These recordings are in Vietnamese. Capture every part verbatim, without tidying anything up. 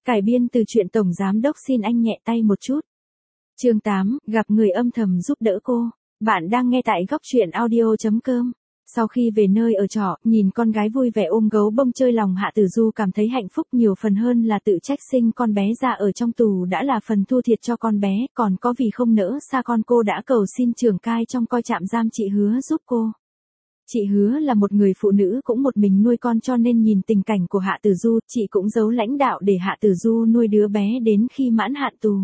Cải biên từ truyện Tổng Giám Đốc xin anh nhẹ tay một chút. Chương tám, gặp người âm thầm giúp đỡ cô. Bạn đang nghe tại góc truyện audio chấm com. Sau khi về nơi ở trọ, nhìn con gái vui vẻ ôm gấu bông chơi lòng Hạ Tử Du cảm thấy hạnh phúc nhiều phần hơn là tự trách sinh con bé ra ở trong tù đã là phần thua thiệt cho con bé, còn có vì không nỡ xa con cô đã cầu xin trưởng cai trong coi trạm giam chị Hứa giúp cô. Chị Hứa là một người phụ nữ cũng một mình nuôi con cho nên nhìn tình cảnh của Hạ Tử Du, chị cũng giấu lãnh đạo để Hạ Tử Du nuôi đứa bé đến khi mãn hạn tù.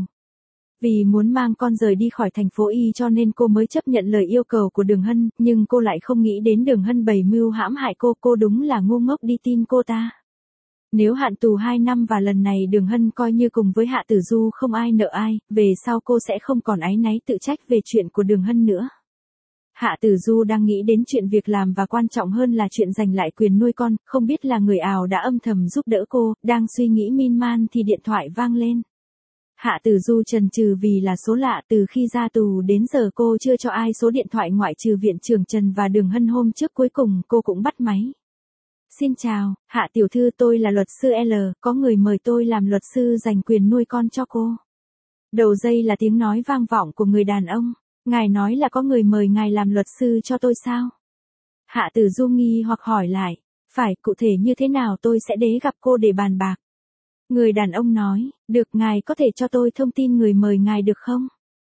Vì muốn mang con rời đi khỏi thành phố Y cho nên cô mới chấp nhận lời yêu cầu của Đường Hân, nhưng cô lại không nghĩ đến Đường Hân bày mưu hãm hại cô, cô đúng là ngu ngốc đi tin cô ta. Nếu hạn tù hai năm và lần này Đường Hân coi như cùng với Hạ Tử Du không ai nợ ai, về sau cô sẽ không còn áy náy tự trách về chuyện của Đường Hân nữa. Hạ Tử Du đang nghĩ đến chuyện việc làm và quan trọng hơn là chuyện giành lại quyền nuôi con, không biết là người ảo đã âm thầm giúp đỡ cô, đang suy nghĩ miên man thì điện thoại vang lên. Hạ Tử Du chần chừ vì là số lạ, từ khi ra tù đến giờ cô chưa cho ai số điện thoại ngoại trừ viện trưởng Trần và Đường Hân, hôm trước cuối cùng cô cũng bắt máy. Xin chào, Hạ tiểu thư, tôi là luật sư L, có người mời tôi làm luật sư giành quyền nuôi con cho cô. Đầu dây là tiếng nói vang vọng của người đàn ông. Ngài nói là có người mời ngài làm luật sư cho tôi sao? Hạ Tử Du nghi hoặc hỏi lại. Phải, cụ thể như thế nào tôi sẽ đến gặp cô để bàn bạc. Người đàn ông nói, được, ngài có thể cho tôi thông tin người mời ngài được không?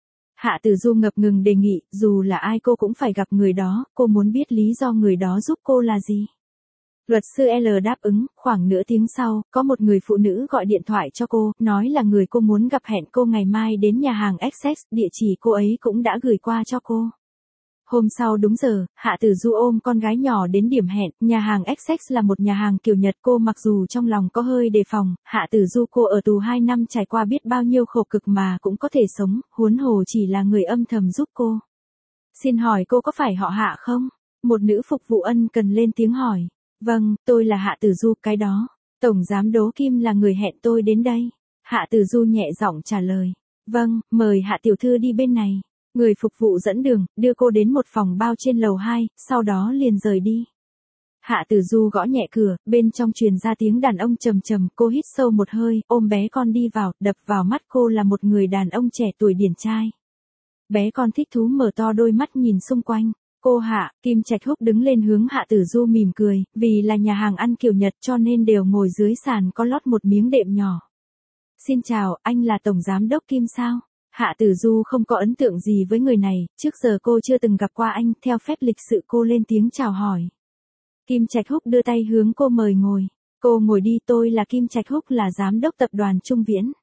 Hạ Tử Du ngập ngừng đề nghị, dù là ai cô cũng phải gặp người đó, cô muốn biết lý do người đó giúp cô là gì. Luật sư L đáp ứng, khoảng nửa tiếng sau, có một người phụ nữ gọi điện thoại cho cô, nói là người cô muốn gặp hẹn cô ngày mai đến nhà hàng Essex, địa chỉ cô ấy cũng đã gửi qua cho cô. Hôm sau đúng giờ, Hạ Tử Du ôm con gái nhỏ đến điểm hẹn, nhà hàng Essex là một nhà hàng kiểu Nhật, cô mặc dù trong lòng có hơi đề phòng, Hạ Tử Du cô ở tù hai năm trải qua biết bao nhiêu khổ cực mà cũng có thể sống, huống hồ chỉ là người âm thầm giúp cô. Xin hỏi cô có phải họ Hạ không? Một nữ phục vụ ân cần lên tiếng hỏi. Vâng, tôi là Hạ Tử Du, cái đó. Tổng Giám Đốc Kim là người hẹn tôi đến đây. Hạ Tử Du nhẹ giọng trả lời. Vâng, mời Hạ tiểu thư đi bên này. Người phục vụ dẫn đường, đưa cô đến một phòng bao trên lầu hai, sau đó liền rời đi. Hạ Tử Du gõ nhẹ cửa, bên trong truyền ra tiếng đàn ông trầm trầm, cô hít sâu một hơi, ôm bé con đi vào, đập vào mắt cô là một người đàn ông trẻ tuổi điển trai. Bé con thích thú mở to đôi mắt nhìn xung quanh. Cô Hạ, Kim Trạch Húc đứng lên hướng Hạ Tử Du mỉm cười, vì là nhà hàng ăn kiểu Nhật cho nên đều ngồi dưới sàn có lót một miếng đệm nhỏ. Xin chào, anh là Tổng Giám Đốc Kim sao? Hạ Tử Du không có ấn tượng gì với người này, trước giờ cô chưa từng gặp qua anh, theo phép lịch sự cô lên tiếng chào hỏi. Kim Trạch Húc đưa tay hướng cô mời ngồi. Cô ngồi đi, tôi là Kim Trạch Húc, là Giám đốc tập đoàn Trung Viễn.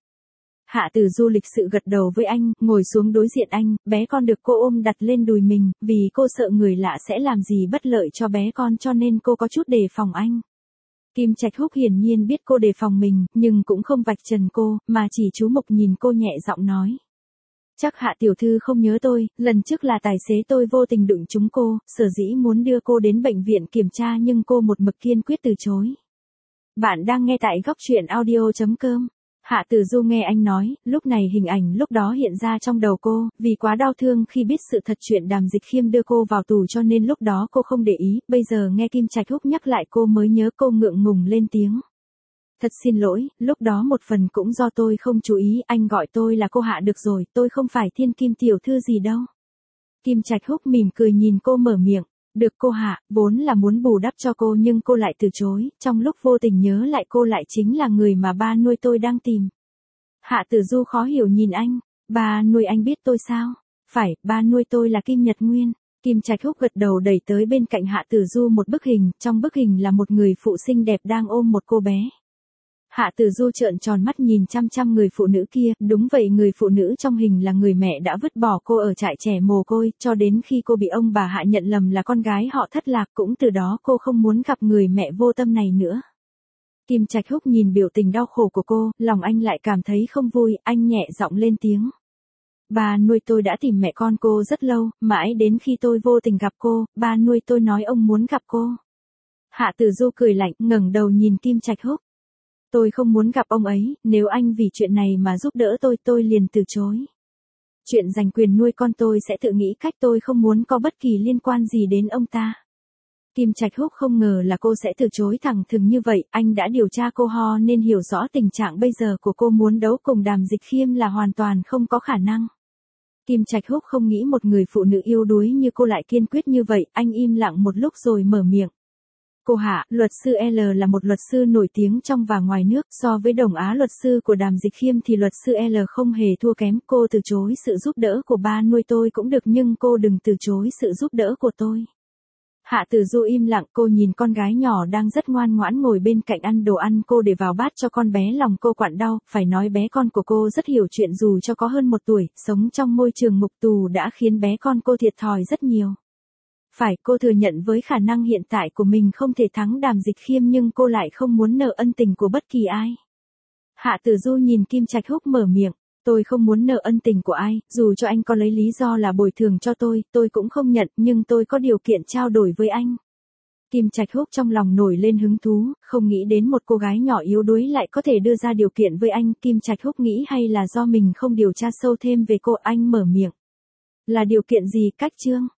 Hạ Tử Du lịch sự gật đầu với anh, ngồi xuống đối diện anh, bé con được cô ôm đặt lên đùi mình, vì cô sợ người lạ sẽ làm gì bất lợi cho bé con cho nên cô có chút đề phòng anh. Kim Trạch Húc hiển nhiên biết cô đề phòng mình, nhưng cũng không vạch trần cô, mà chỉ chú mục nhìn cô nhẹ giọng nói. Chắc Hạ tiểu thư không nhớ tôi, lần trước là tài xế tôi vô tình đụng trúng cô, sở dĩ muốn đưa cô đến bệnh viện kiểm tra nhưng cô một mực kiên quyết từ chối. Bạn đang nghe tại góc truyện audio chấm com. Hạ Tử Du nghe anh nói, lúc này hình ảnh lúc đó hiện ra trong đầu cô, vì quá đau thương khi biết sự thật chuyện Đàm Dịch Khiêm đưa cô vào tù cho nên lúc đó cô không để ý, bây giờ nghe Kim Trạch Húc nhắc lại cô mới nhớ, cô ngượng ngùng lên tiếng. Thật xin lỗi, lúc đó một phần cũng do tôi không chú ý, anh gọi tôi là cô Hạ được rồi, tôi không phải Thiên Kim tiểu thư gì đâu. Kim Trạch Húc mỉm cười nhìn cô mở miệng. Được cô Hạ, vốn là muốn bù đắp cho cô nhưng cô lại từ chối, trong lúc vô tình nhớ lại cô lại chính là người mà ba nuôi tôi đang tìm. Hạ Tử Du khó hiểu nhìn anh, ba nuôi anh biết tôi sao? Phải, ba nuôi tôi là Kim Nhật Nguyên. Kim Trạch Húc gật đầu đẩy tới bên cạnh Hạ Tử Du một bức hình, trong bức hình là một người phụ xinh đẹp đang ôm một cô bé. Hạ Tử Du trợn tròn mắt nhìn chăm chăm người phụ nữ kia, đúng vậy, người phụ nữ trong hình là người mẹ đã vứt bỏ cô ở trại trẻ mồ côi, cho đến khi cô bị ông bà Hạ nhận lầm là con gái họ thất lạc, cũng từ đó cô không muốn gặp người mẹ vô tâm này nữa. Kim Trạch Húc nhìn biểu tình đau khổ của cô, lòng anh lại cảm thấy không vui, anh nhẹ giọng lên tiếng. Ba nuôi tôi đã tìm mẹ con cô rất lâu, mãi đến khi tôi vô tình gặp cô, ba nuôi tôi nói ông muốn gặp cô. Hạ Tử Du cười lạnh, ngẩng đầu nhìn Kim Trạch Húc. Tôi không muốn gặp ông ấy, nếu anh vì chuyện này mà giúp đỡ tôi, tôi liền từ chối. Chuyện giành quyền nuôi con tôi sẽ tự nghĩ cách, tôi không muốn có bất kỳ liên quan gì đến ông ta. Kim Trạch Húc không ngờ là cô sẽ từ chối thẳng thừng như vậy, anh đã điều tra cô ho nên hiểu rõ tình trạng bây giờ của cô, muốn đấu cùng Đàm Dịch Khiêm là hoàn toàn không có khả năng. Kim Trạch Húc không nghĩ một người phụ nữ yếu đuối như cô lại kiên quyết như vậy, anh im lặng một lúc rồi mở miệng. Cô Hạ, luật sư L là một luật sư nổi tiếng trong và ngoài nước, so với đồng á luật sư của Đàm Dịch Khiêm thì luật sư L không hề thua kém, cô từ chối sự giúp đỡ của ba nuôi tôi cũng được nhưng cô đừng từ chối sự giúp đỡ của tôi. Hạ Tử Du im lặng, cô nhìn con gái nhỏ đang rất ngoan ngoãn ngồi bên cạnh ăn đồ ăn cô để vào bát cho con bé, lòng cô quặn đau, phải nói bé con của cô rất hiểu chuyện dù cho có hơn một tuổi, sống trong môi trường ngục tù đã khiến bé con cô thiệt thòi rất nhiều. Phải, cô thừa nhận với khả năng hiện tại của mình không thể thắng Đàm Dịch Khiêm nhưng cô lại không muốn nợ ân tình của bất kỳ ai. Hạ Tử Du nhìn Kim Trạch Húc mở miệng, tôi không muốn nợ ân tình của ai, dù cho anh có lấy lý do là bồi thường cho tôi, tôi cũng không nhận, nhưng tôi có điều kiện trao đổi với anh. Kim Trạch Húc trong lòng nổi lên hứng thú, không nghĩ đến một cô gái nhỏ yếu đuối lại có thể đưa ra điều kiện với anh, Kim Trạch Húc nghĩ hay là do mình không điều tra sâu thêm về cô, anh mở miệng. Là điều kiện gì, Cách Trương?